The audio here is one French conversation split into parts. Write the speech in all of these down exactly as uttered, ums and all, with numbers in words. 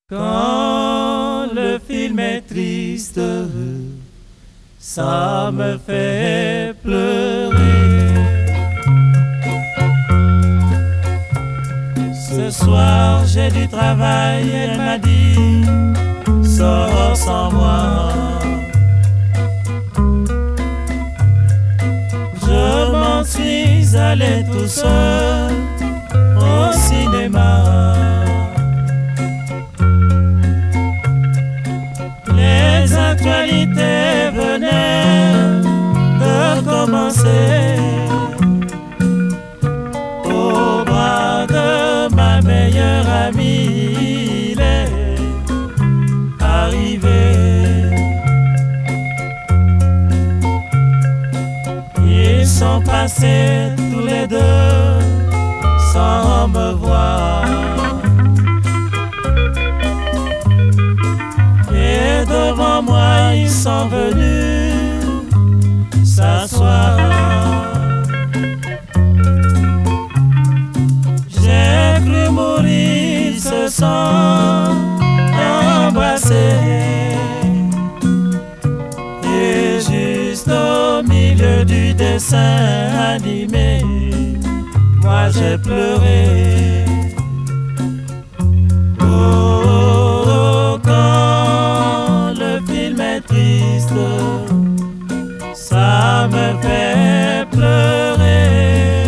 Quand le film est triste, ça me fait pleurer. Ce soir j'ai du travail, elle m'a dit, sors sans moi. Je m'en suis allé tout seul au cinéma. Les actualités venaient de commencer. Au bras de ma meilleure amie, il est arrivé. Ils sont passés tous les deux sans me voir. Et devant moi ils sont venus s'asseoir. J'ai cru mourir, ils se sont embrassés. Et juste au milieu du dessin animé, moi j'ai pleuré. Oh, quand le film est triste, ça me fait pleurer.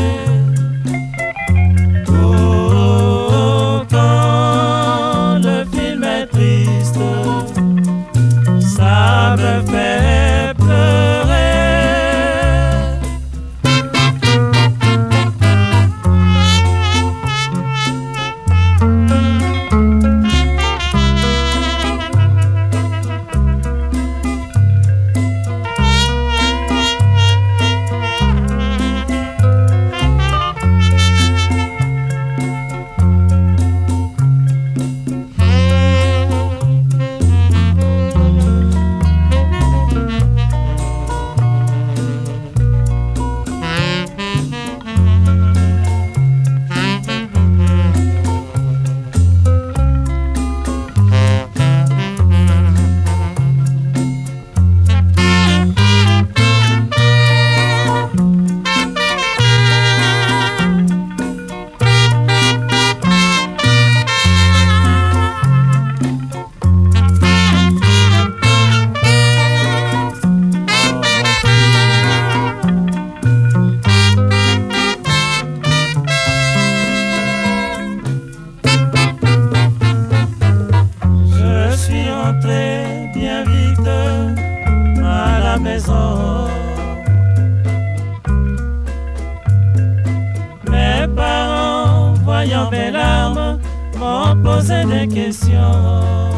Oh, quand le film est triste, ça me fait pleurer. Bien vite à la maison. Mes parents, voyant mes larmes, m'ont posé des questions.